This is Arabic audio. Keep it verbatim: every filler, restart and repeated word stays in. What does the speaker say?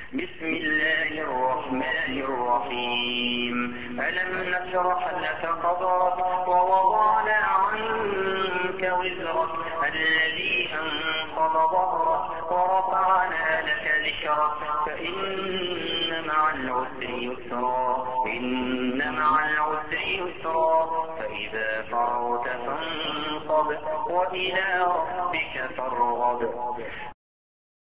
بسم الله الرحمن الرحيم. ألم نشرح لك صدرك ووضعنا عنك وزرك الذي أنقض ظهرك ورفعنا لك ذكرك فإن مع العسر يسرا إن مع العسر يسرا فإذا فرغت فانصب وإلى ربك فارغب.